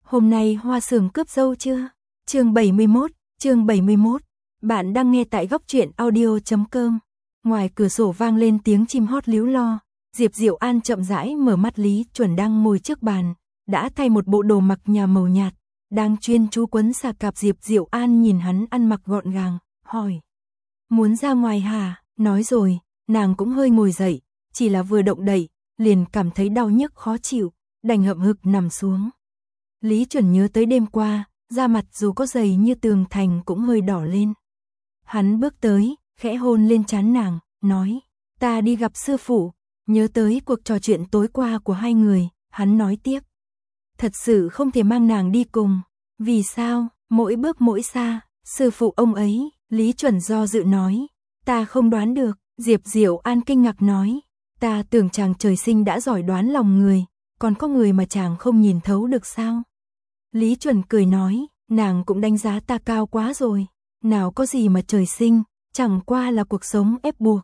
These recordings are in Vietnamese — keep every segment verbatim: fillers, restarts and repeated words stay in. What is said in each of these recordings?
Hôm nay Hoa Sường cướp dâu chưa? Chương bảy mươi mốt, chương bảy mươi mốt. Bạn đang nghe tại góc truyện audio chấm com. Ngoài cửa sổ vang lên tiếng chim hót líu lo. Diệp Diệu An chậm rãi mở mắt. Lý Chuẩn đang ngồi trước bàn, đã thay một bộ đồ mặc nhà màu nhạt, đang chuyên chú quấn xà cạp. Diệp Diệu An nhìn hắn ăn mặc gọn gàng, hỏi: "Muốn ra ngoài hả?" Nói rồi, nàng cũng hơi ngồi dậy, chỉ là vừa động đậy, liền cảm thấy đau nhức khó chịu, đành hậm hực nằm xuống. Lý Chuẩn nhớ tới đêm qua, da mặt dù có dày như tường thành cũng hơi đỏ lên. Hắn bước tới, khẽ hôn lên trán nàng, nói: "Ta đi gặp sư phụ." Nhớ tới cuộc trò chuyện tối qua của hai người, hắn nói tiếp: "Thật sự không thể mang nàng đi cùng." "Vì sao?" "Mỗi bước mỗi xa, sư phụ ông ấy." Lý Chuẩn do dự nói: "Ta không đoán được." Diệp Diệu An kinh ngạc nói: "Ta tưởng chàng trời sinh đã giỏi đoán lòng người, còn có người mà chàng không nhìn thấu được sao?" Lý Chuẩn cười nói: "Nàng cũng đánh giá ta cao quá rồi, nào có gì mà trời sinh, chẳng qua là cuộc sống ép buộc.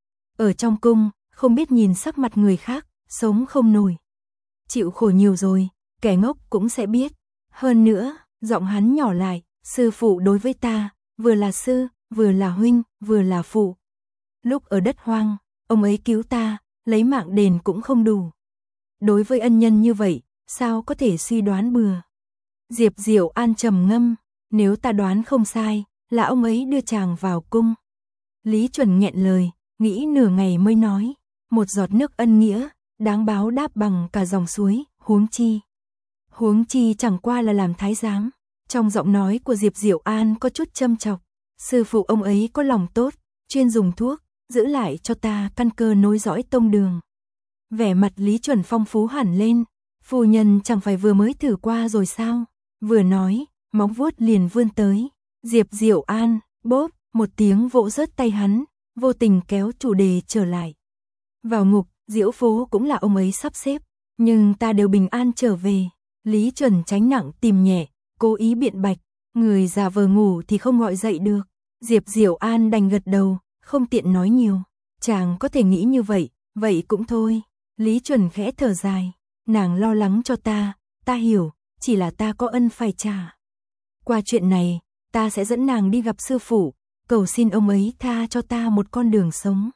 Ở trong cung, không biết nhìn sắc mặt người khác, sống không nổi. Chịu khổ nhiều rồi, kẻ ngốc cũng sẽ biết. Hơn nữa," giọng hắn nhỏ lại, "sư phụ đối với ta, vừa là sư, vừa là huynh, vừa là phụ. Lúc ở đất hoang, ông ấy cứu ta, lấy mạng đền cũng không đủ. Đối với ân nhân như vậy, sao có thể suy đoán bừa." Diệp Diệu An trầm ngâm: "Nếu ta đoán không sai, là ông ấy đưa chàng vào cung." Lý Chuẩn nghẹn lời, nghĩ nửa ngày mới nói: "Một giọt nước ân nghĩa, đáng báo đáp bằng cả dòng suối, huống chi." "Huống chi chẳng qua là làm thái giám." Trong giọng nói của Diệp Diệu An có chút châm chọc. "Sư phụ ông ấy có lòng tốt, chuyên dùng thuốc, giữ lại cho ta căn cơ nối dõi tông đường." Vẻ mặt Lý Chuẩn phong phú hẳn lên: "Phu nhân chẳng phải vừa mới thử qua rồi sao?" Vừa nói, móng vuốt liền vươn tới. Diệp Diệu An, bốp, một tiếng vỗ rớt tay hắn, vô tình kéo chủ đề trở lại. "Vào ngục, diễu phố cũng là ông ấy sắp xếp, nhưng ta đều bình an trở về." Lý Chuẩn tránh nặng tìm nhẹ, cố ý biện bạch: "Người già vờ ngủ thì không gọi dậy được." Diệp Diệu An đành gật đầu, không tiện nói nhiều. "Chàng có thể nghĩ như vậy, vậy cũng thôi." Lý Chuẩn khẽ thở dài: "Nàng lo lắng cho ta, ta hiểu, chỉ là ta có ân phải trả. Qua chuyện này, ta sẽ dẫn nàng đi gặp sư phụ, cầu xin ông ấy tha cho ta một con đường sống.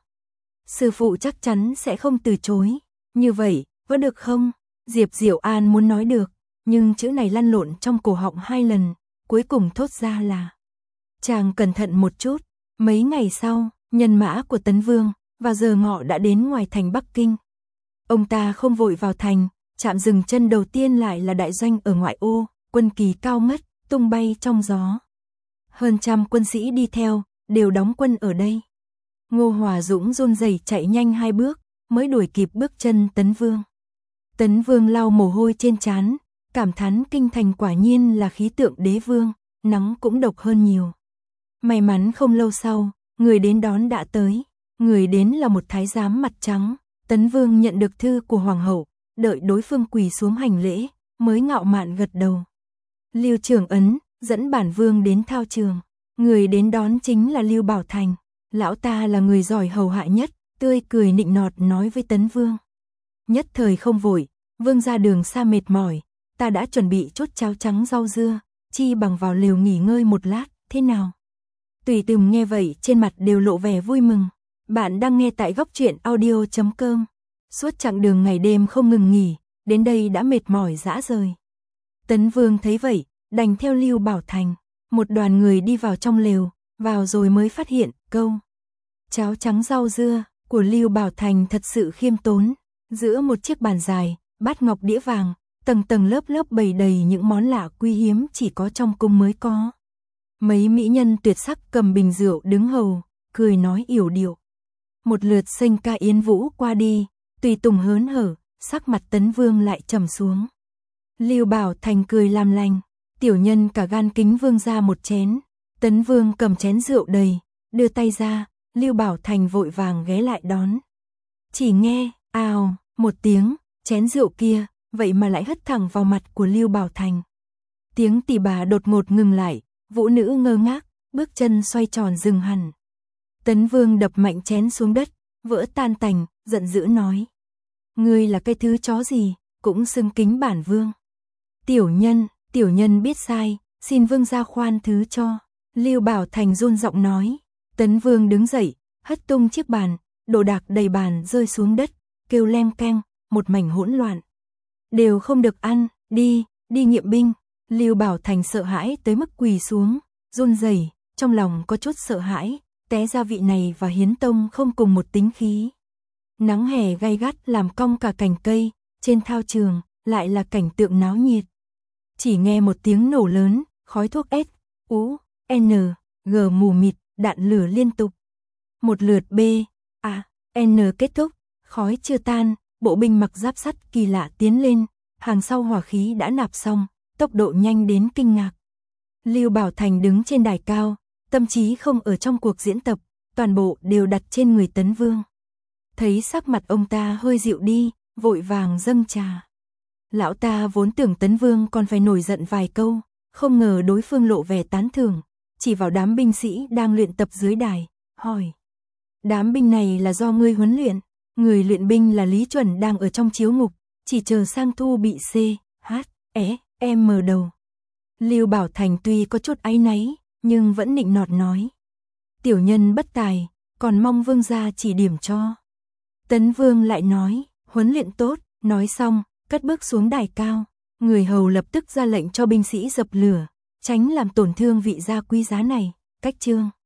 Sư phụ chắc chắn sẽ không từ chối. Như vậy, có được không?" Diệp Diệu An muốn nói được, nhưng chữ này lăn lộn trong cổ họng hai lần, cuối cùng thốt ra là: "Chàng cẩn thận một chút." Mấy ngày sau, nhân mã của Tấn Vương vào giờ ngọ đã đến ngoài thành Bắc Kinh. Ông ta không vội vào thành, chạm dừng chân đầu tiên lại là đại doanh ở ngoại ô, quân kỳ cao ngất, tung bay trong gió. Hơn trăm quân sĩ đi theo, đều đóng quân ở đây. Ngô Hòa Dũng run rẩy chạy nhanh hai bước, mới đuổi kịp bước chân Tấn Vương. Tấn Vương lau mồ hôi trên trán, cảm thán kinh thành quả nhiên là khí tượng đế vương, nắng cũng độc hơn nhiều. May mắn không lâu sau, người đến đón đã tới. Người đến là một thái giám mặt trắng. Tấn Vương nhận được thư của hoàng hậu, đợi đối phương quỳ xuống hành lễ, mới ngạo mạn gật đầu. Lưu Trường Ấn dẫn bản vương đến thao trường. Người đến đón chính là Lưu Bảo Thành. Lão ta là người giỏi hầu hạ nhất, tươi cười nịnh nọt nói với Tấn Vương: "Nhất thời không vội, vương ra đường xa mệt mỏi, ta đã chuẩn bị chút cháo trắng rau dưa, chi bằng vào lều nghỉ ngơi một lát, thế nào?" Tùy Tùng nghe vậy trên mặt đều lộ vẻ vui mừng. Bạn đang nghe tại góc truyện audio chấm com. Suốt chặng đường ngày đêm không ngừng nghỉ, đến đây đã mệt mỏi rã rời. Tấn Vương thấy vậy, đành theo Lưu Bảo Thành. Một đoàn người đi vào trong lều, vào rồi mới phát hiện câu cháo trắng rau dưa của Lưu Bảo Thành thật sự khiêm tốn. Giữa một chiếc bàn dài, bát ngọc đĩa vàng, tầng tầng lớp lớp bày đầy những món lạ quý hiếm chỉ có trong cung mới có. Mấy mỹ nhân tuyệt sắc cầm bình rượu đứng hầu, cười nói yểu điệu. Một lượt sênh ca yến vũ qua đi, Tùy Tùng hớn hở, sắc mặt Tấn Vương lại trầm xuống. Lưu Bảo Thành cười làm lành: "Tiểu nhân cả gan kính vương ra một chén." Tấn Vương cầm chén rượu đầy, đưa tay ra, Lưu Bảo Thành vội vàng ghé lại đón. Chỉ nghe, ào, một tiếng, chén rượu kia, vậy mà lại hất thẳng vào mặt của Lưu Bảo Thành. Tiếng tỳ bà đột ngột ngừng lại, vũ nữ ngơ ngác, bước chân xoay tròn dừng hẳn. Tấn Vương đập mạnh chén xuống đất, vỡ tan tành, giận dữ nói: "Ngươi là cái thứ chó gì, cũng xưng kính bản vương." "Tiểu nhân." Tiểu nhân biết sai, xin vương gia khoan thứ cho. Lưu Bảo Thành run giọng nói. Tấn Vương đứng dậy, hất tung chiếc bàn, đồ đạc đầy bàn rơi xuống đất, kêu leng keng, một mảnh hỗn loạn. Đều không được ăn, đi, đi nghiệm binh. Lưu Bảo Thành sợ hãi tới mức quỳ xuống, run rẩy, trong lòng có chút sợ hãi, té ra vị này và Hiến Tông không cùng một tính khí. Nắng hè gay gắt làm cong cả cành cây, trên thao trường lại là cảnh tượng náo nhiệt. Chỉ nghe một tiếng nổ lớn, khói thuốc S, U, N, G mù mịt, đạn lửa liên tục. Một lượt B, A, N kết thúc, khói chưa tan, bộ binh mặc giáp sắt kỳ lạ tiến lên, hàng sau hỏa khí đã nạp xong, tốc độ nhanh đến kinh ngạc. Lưu Bảo Thành đứng trên đài cao, tâm trí không ở trong cuộc diễn tập, toàn bộ đều đặt trên người Tấn Vương. Thấy sắc mặt ông ta hơi dịu đi, vội vàng dâng trà. Lão ta vốn tưởng Tấn Vương còn phải nổi giận vài câu, không ngờ đối phương lộ vẻ tán thưởng, chỉ vào đám binh sĩ đang luyện tập dưới đài, hỏi. Đám binh này là do ngươi huấn luyện, người luyện binh là Lý Chuẩn đang ở trong chiếu ngục, chỉ chờ sang thu bị C, H, E, M đầu. Lưu Bảo Thành tuy có chút áy náy, nhưng vẫn nịnh nọt nói. Tiểu nhân bất tài, còn mong vương gia chỉ điểm cho. Tấn Vương lại nói, huấn luyện tốt, nói xong, cất bước xuống đài cao. Người hầu lập tức ra lệnh cho binh sĩ dập lửa, tránh làm tổn thương vị gia quý giá này, cách chương.